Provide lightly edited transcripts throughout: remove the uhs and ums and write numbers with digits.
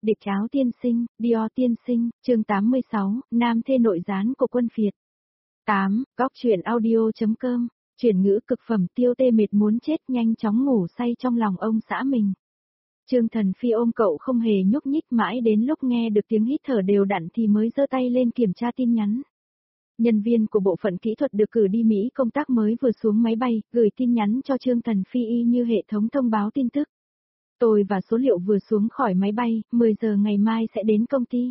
Địch áo tiên sinh, Dior tiên sinh, chương 86, nam thê nội gián của quân phiệt. 8. Góc truyện audio.com, chuyển ngữ cực phẩm. Tiêu Tê mệt muốn chết, nhanh chóng ngủ say trong lòng ông xã mình. Trương Thần Phi ôm cậu không hề nhúc nhích, mãi đến lúc nghe được tiếng hít thở đều đặn thì mới giơ tay lên kiểm tra tin nhắn. Nhân viên của bộ phận kỹ thuật được cử đi Mỹ công tác mới vừa xuống máy bay, gửi tin nhắn cho Trương Thần Phi y như hệ thống thông báo tin tức. Tôi và số liệu vừa xuống khỏi máy bay, 10 giờ ngày mai sẽ đến công ty.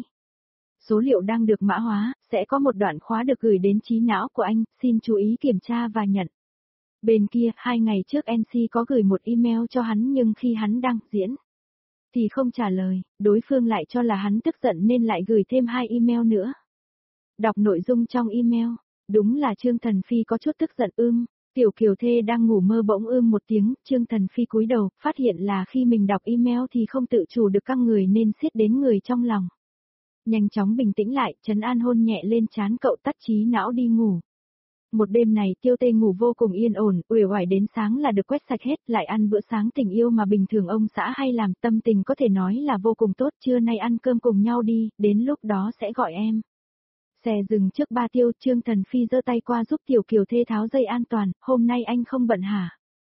Số liệu đang được mã hóa, sẽ có một đoạn khóa được gửi đến trí não của anh, xin chú ý kiểm tra và nhận. Bên kia, 2 ngày trước NC có gửi một email cho hắn nhưng khi hắn đang diễn thì không trả lời, đối phương lại cho là hắn tức giận nên lại gửi thêm 2 email nữa. Đọc nội dung trong email, đúng là Trương Thần Phi có chút tức giận. Tiểu Kiều Thê đang ngủ mơ bỗng một tiếng, Trương Thần Phi cúi đầu, phát hiện là khi mình đọc email thì không tự chủ được căng người nên siết đến người trong lòng. Nhanh chóng bình tĩnh lại, trấn an hôn nhẹ lên trán cậu, tắt trí não đi ngủ. Một đêm này Tiêu Tê ngủ vô cùng yên ổn, uể oải đến sáng là được quét sạch hết, lại ăn bữa sáng tình yêu mà bình thường ông xã hay làm, tâm tình có thể nói là vô cùng tốt. Trưa nay ăn cơm cùng nhau đi, đến lúc đó sẽ gọi em. Xe dừng trước ba Tiêu, Trương Thần Phi giơ tay qua giúp Tiểu Kiều Thê tháo dây an toàn, hôm nay anh không bận hả?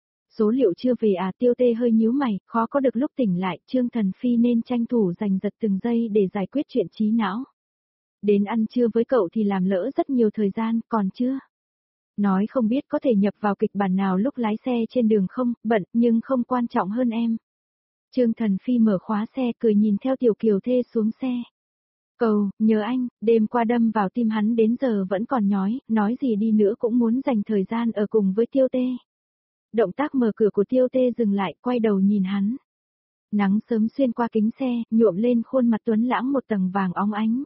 Số liệu chưa về à? Tiêu Tê hơi nhíu mày, khó có được lúc tỉnh lại, Trương Thần Phi nên tranh thủ giành giật từng giây để giải quyết chuyện trí não. Đến ăn trưa với cậu thì làm lỡ rất nhiều thời gian, còn chưa? Nói không biết có thể nhập vào kịch bản nào lúc lái xe trên đường không, bận, nhưng không quan trọng hơn em. Trương Thần Phi mở khóa xe cười nhìn theo Tiểu Kiều Thê xuống xe. Cầu, nhớ anh, đêm qua đâm vào tim hắn đến giờ vẫn còn nhói, nói gì đi nữa cũng muốn dành thời gian ở cùng với Tiêu Tê. Động tác mở cửa của Tiêu Tê dừng lại, quay đầu nhìn hắn. Nắng sớm xuyên qua kính xe, nhuộm lên khuôn mặt tuấn lãng một tầng vàng óng ánh.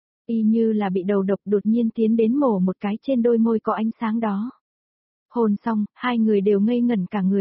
Y như là bị đầu độc đột nhiên tiến đến mổ một cái trên đôi môi có ánh sáng đó. Hôn xong, hai người đều ngây ngẩn cả người.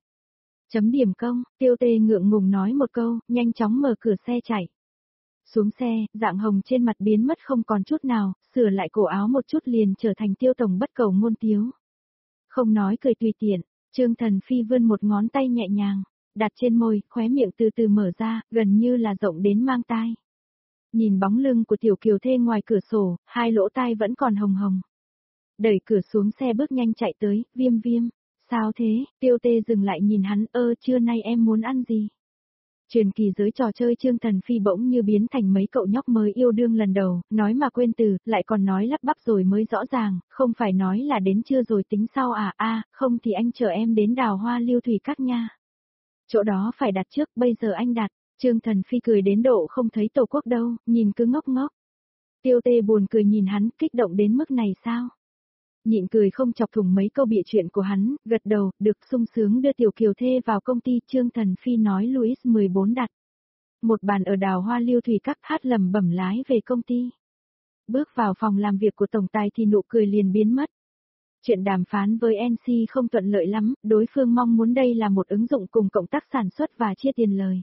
Chấm điểm công, Tiêu Tê ngượng ngùng nói một câu, nhanh chóng mở cửa xe chạy. Xuống xe, dạng hồng trên mặt biến mất không còn chút nào, sửa lại cổ áo một chút liền trở thành Tiêu tổng bất cầu ngôn tiếu. Không nói cười tùy tiện, Trương Thần Phi vươn một ngón tay nhẹ nhàng, đặt trên môi, khóe miệng từ từ mở ra, gần như là rộng đến mang tai. Nhìn bóng lưng của Tiểu Kiều Thê ngoài cửa sổ, hai lỗ tai vẫn còn hồng hồng. Đẩy cửa xuống xe bước nhanh chạy tới, Viêm Viêm, sao thế? Tiêu Tê dừng lại nhìn hắn, trưa nay em muốn ăn gì? Truyền kỳ giới trò chơi Trương Thần Phi bỗng như biến thành mấy cậu nhóc mới yêu đương lần đầu, nói mà quên từ, lại còn nói lắp bắp rồi mới rõ ràng, không phải nói là đến trưa rồi tính sau à? Không thì anh chờ em đến Đào Hoa Lưu Thủy Các nha. Chỗ đó phải đặt trước, bây giờ anh đặt. Trương Thần Phi cười đến độ không thấy tổ quốc đâu, nhìn cứ ngốc ngốc. Tiêu Tê buồn cười nhìn hắn, kích động đến mức này sao? Nhịn cười không chọc thủng mấy câu bịa chuyện của hắn, gật đầu, được, sung sướng đưa Tiểu Kiều Thê vào công ty. Trương Thần Phi nói Louis 14 đặt một bàn ở Đào Hoa Lưu Thủy Các, hát lẩm bẩm lái về công ty. Bước vào phòng làm việc của tổng tài thì nụ cười liền biến mất. Chuyện đàm phán với NC không thuận lợi lắm, đối phương mong muốn đây là một ứng dụng cùng cộng tác sản xuất và chia tiền lời.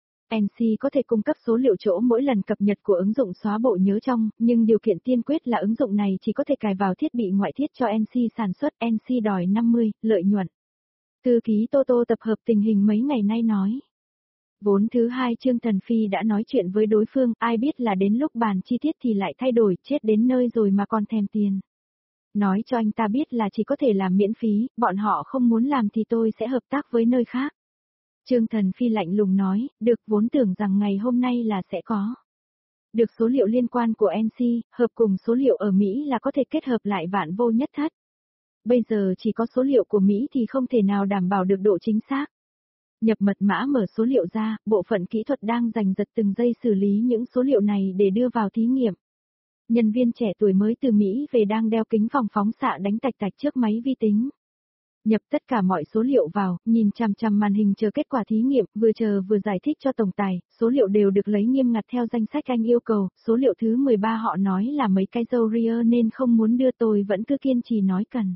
NC có thể cung cấp số liệu chỗ mỗi lần cập nhật của ứng dụng xóa bộ nhớ trong, nhưng điều kiện tiên quyết là ứng dụng này chỉ có thể cài vào thiết bị ngoại thiết cho NC sản xuất. NC đòi 50, lợi nhuận. Thư ký Toto tập hợp tình hình mấy ngày nay nói. Vốn thứ hai Trương Thần Phi đã nói chuyện với đối phương, ai biết là đến lúc bàn chi tiết thì lại thay đổi, chết đến nơi rồi mà còn thèm tiền. Nói cho anh ta biết là chỉ có thể làm miễn phí, bọn họ không muốn làm thì tôi sẽ hợp tác với nơi khác. Trương Thần Phi lạnh lùng nói, được, vốn tưởng rằng ngày hôm nay là sẽ có được số liệu liên quan của NC, hợp cùng số liệu ở Mỹ là có thể kết hợp lại vạn vô nhất thất. Bây giờ chỉ có số liệu của Mỹ thì không thể nào đảm bảo được độ chính xác. Nhập mật mã mở số liệu ra, bộ phận kỹ thuật đang giành giật từng giây xử lý những số liệu này để đưa vào thí nghiệm. Nhân viên trẻ tuổi mới từ Mỹ về đang đeo kính phòng phóng xạ đánh tạch tạch trước máy vi tính. Nhập tất cả mọi số liệu vào, nhìn chằm chằm màn hình chờ kết quả thí nghiệm, vừa chờ vừa giải thích cho tổng tài, số liệu đều được lấy nghiêm ngặt theo danh sách anh yêu cầu, số liệu thứ 13 họ nói là mấy cái dâu ria nên không muốn đưa, tôi vẫn cứ kiên trì nói cần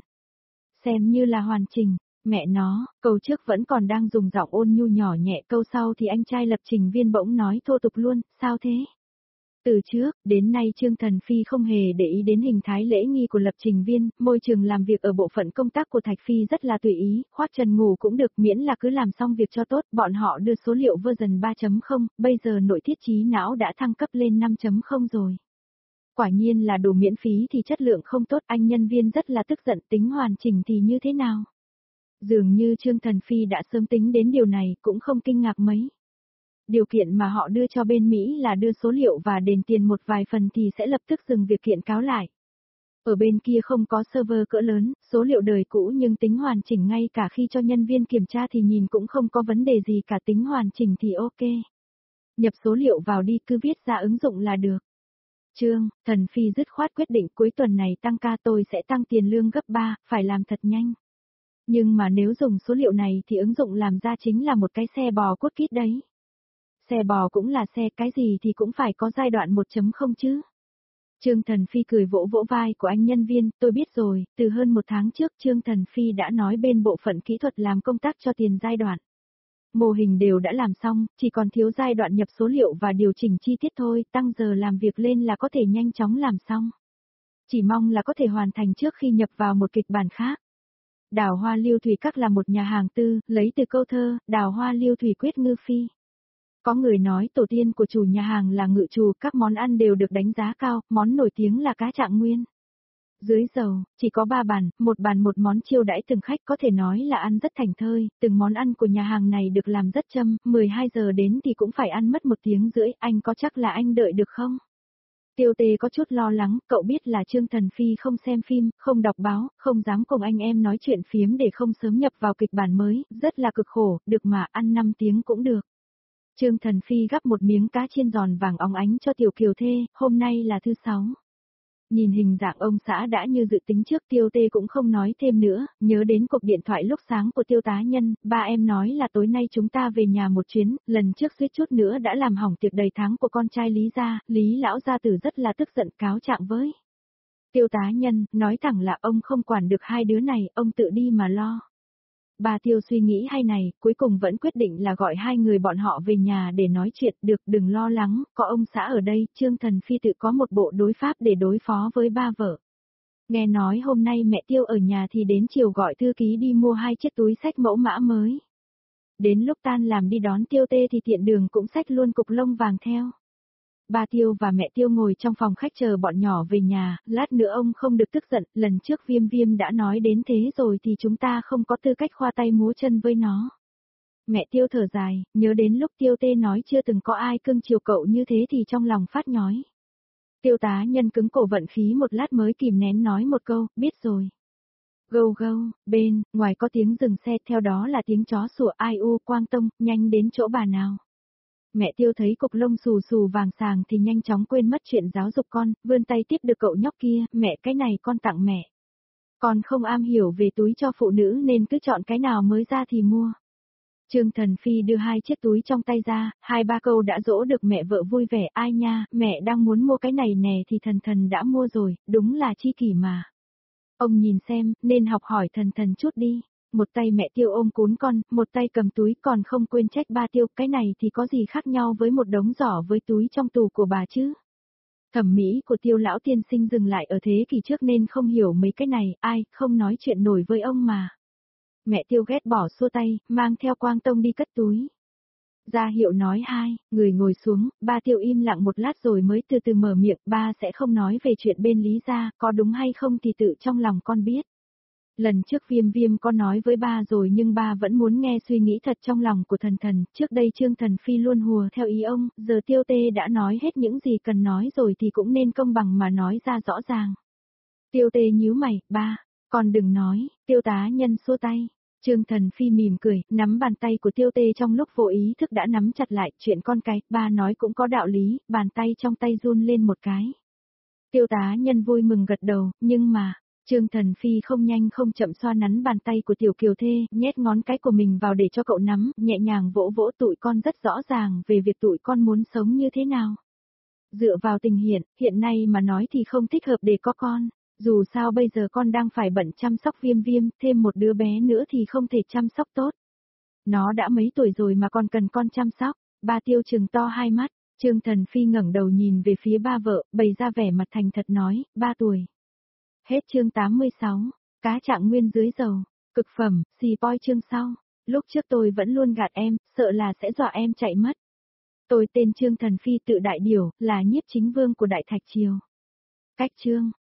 xem như là hoàn chỉnh. Mẹ nó, câu trước vẫn còn đang dùng giọng ôn nhu nhỏ nhẹ, câu sau thì anh trai lập trình viên bỗng nói thô tục luôn, sao thế? Từ trước, đến nay Trương Thần Phi không hề để ý đến hình thái lễ nghi của lập trình viên, môi trường làm việc ở bộ phận công tác của Thạch Phi rất là tùy ý, khoác trần ngủ cũng được miễn là cứ làm xong việc cho tốt, bọn họ đưa số liệu version 3.0, bây giờ nội thiết trí não đã thăng cấp lên 5.0 rồi. Quả nhiên là đồ miễn phí thì chất lượng không tốt, anh nhân viên rất là tức giận, tính hoàn chỉnh thì như thế nào? Dường như Trương Thần Phi đã sớm tính đến điều này, cũng không kinh ngạc mấy. Điều kiện mà họ đưa cho bên Mỹ là đưa số liệu và đền tiền một vài phần thì sẽ lập tức dừng việc kiện cáo lại. Ở bên kia không có server cỡ lớn, số liệu đời cũ nhưng tính hoàn chỉnh ngay cả khi cho nhân viên kiểm tra thì nhìn cũng không có vấn đề gì cả, tính hoàn chỉnh thì ok. Nhập số liệu vào đi, cứ viết ra ứng dụng là được. Trương Thần Phi dứt khoát quyết định cuối tuần này tăng ca, tôi sẽ tăng tiền lương gấp 3, phải làm thật nhanh. Nhưng mà nếu dùng số liệu này thì ứng dụng làm ra chính là một cái xe bò cốt kít đấy. Xe bò cũng là xe, cái gì thì cũng phải có giai đoạn 1.0 chứ. Trương Thần Phi cười vỗ vỗ vai của anh nhân viên, tôi biết rồi, từ hơn một tháng trước Trương Thần Phi đã nói bên bộ phận kỹ thuật làm công tác cho tiền giai đoạn. Mô hình đều đã làm xong, chỉ còn thiếu giai đoạn nhập số liệu và điều chỉnh chi tiết thôi, tăng giờ làm việc lên là có thể nhanh chóng làm xong. Chỉ mong là có thể hoàn thành trước khi nhập vào một kịch bản khác. Đào Hoa Liêu Thủy Các là một nhà hàng tư, lấy từ câu thơ, Đào Hoa Liêu Thủy Quyết Ngư Phi. Có người nói tổ tiên của chủ nhà hàng là ngự trù, các món ăn đều được đánh giá cao, món nổi tiếng là cá trạng nguyên. Dưới dầu, chỉ có 3 bàn một món chiêu đãi từng khách, có thể nói là ăn rất thành thơi, từng món ăn của nhà hàng này được làm rất châm, 12 giờ đến thì cũng phải ăn mất 1 tiếng rưỡi, anh có chắc là anh đợi được không? Tiêu Tê có chút lo lắng, cậu biết là Trương Thần Phi không xem phim, không đọc báo, không dám cùng anh em nói chuyện phiếm để không sớm nhập vào kịch bản mới, rất là cực khổ, được mà ăn 5 tiếng cũng được. Trương Thần Phi gắp một miếng cá chiên giòn vàng óng ánh cho Tiểu Kiều Thê, hôm nay là thứ 6. Nhìn hình dạng ông xã đã như dự tính trước, Tiêu Tê cũng không nói thêm nữa, nhớ đến cuộc điện thoại lúc sáng của Tiêu tá nhân, ba em nói là tối nay chúng ta về nhà một chuyến, lần trước suýt chút nữa đã làm hỏng tiệc đầy tháng của con trai Lý gia, Lý lão gia tử rất là tức giận cáo trạng với Tiêu tá nhân, nói thẳng là ông không quản được hai đứa này, ông tự đi mà lo. Bà Tiêu suy nghĩ hay này, cuối cùng vẫn quyết định là gọi hai người bọn họ về nhà để nói chuyện, được, đừng lo lắng, có ông xã ở đây, Trương Thần Phi tự có một bộ đối pháp để đối phó với ba vợ. Nghe nói hôm nay mẹ Tiêu ở nhà thì đến chiều gọi thư ký đi mua 2 chiếc túi xách mẫu mã mới. Đến lúc tan làm đi đón Tiêu Tê thì tiện đường cũng xách luôn cục lông vàng theo. Ba Tiêu và mẹ Tiêu ngồi trong phòng khách chờ bọn nhỏ về nhà, lát nữa ông không được tức giận, lần trước Viêm Viêm đã nói đến thế rồi thì chúng ta không có tư cách khoa tay múa chân với nó. Mẹ Tiêu thở dài, nhớ đến lúc Tiêu Tê nói chưa từng có ai cưng chiều cậu như thế thì trong lòng phát nhói. Tiêu tá nhân cứng cổ vận khí một lát mới kìm nén nói một câu, biết rồi. Gâu gâu, bên, ngoài có tiếng dừng xe, theo đó là tiếng chó sủa, ai u, Quang Tông, nhanh đến chỗ bà nào. Mẹ Tiêu thấy cục lông xù xù vàng sàng thì nhanh chóng quên mất chuyện giáo dục con, vươn tay tiếp được cậu nhóc kia, mẹ cái này con tặng mẹ. Con không am hiểu về túi cho phụ nữ nên cứ chọn cái nào mới ra thì mua. Trương Thần Phi đưa 2 chiếc túi trong tay ra, 2-3 câu đã dỗ được mẹ vợ vui vẻ, ai nha, mẹ đang muốn mua cái này nè thì Thần Thần đã mua rồi, đúng là chi kỷ mà. Ông nhìn xem, nên học hỏi Thần Thần chút đi. Một tay mẹ Tiêu ôm cún con, một tay cầm túi, còn không quên trách ba Tiêu, cái này thì có gì khác nhau với một đống giỏ với túi trong tủ của bà chứ. Thẩm mỹ của Tiêu lão tiên sinh dừng lại ở thế kỷ trước nên không hiểu mấy cái này, ai, không nói chuyện nổi với ông mà. Mẹ Tiêu ghét bỏ xua tay, mang theo Quang Tông đi cất túi. Ra hiệu nói hai, người ngồi xuống, ba Tiêu im lặng một lát rồi mới từ từ mở miệng, ba sẽ không nói về chuyện bên Lý gia, có đúng hay không thì tự trong lòng con biết. Lần trước Viêm Viêm có nói với ba rồi nhưng ba vẫn muốn nghe suy nghĩ thật trong lòng của Thần Thần, trước đây Trương Thần Phi luôn hùa theo ý ông, giờ Tiêu Tê đã nói hết những gì cần nói rồi thì cũng nên công bằng mà nói ra rõ ràng. Tiêu Tê nhíu mày, ba, con đừng nói, Tiêu tá nhân xua tay. Trương Thần Phi mỉm cười, nắm bàn tay của Tiêu Tê trong lúc vô ý thức đã nắm chặt lại, chuyện con cái, ba nói cũng có đạo lý, bàn tay trong tay run lên một cái. Tiêu tá nhân vui mừng gật đầu, nhưng mà, Trương Thần Phi không nhanh không chậm xoa nắn bàn tay của Tiểu Kiều Thê, nhét ngón cái của mình vào để cho cậu nắm, nhẹ nhàng vỗ vỗ tụi con rất rõ ràng về việc tụi con muốn sống như thế nào. Dựa vào tình hiện nay mà nói thì không thích hợp để có con, dù sao bây giờ con đang phải bận chăm sóc Viêm Viêm, thêm một đứa bé nữa thì không thể chăm sóc tốt. Nó đã mấy tuổi rồi mà còn cần con chăm sóc, ba Tiêu trừng to hai mắt. Trương Thần Phi ngẩng đầu nhìn về phía ba vợ, bày ra vẻ mặt thành thật nói, 3 tuổi. Hết chương 86, cá trạng nguyên dưới dầu, cực phẩm, xì poi chương sau. Lúc trước tôi vẫn luôn gạt em, sợ là sẽ dọa em chạy mất. Tôi tên Trương Thần Phi tự đại điểu, là nhiếp chính vương của Đại Thạch Triều. Cách chương.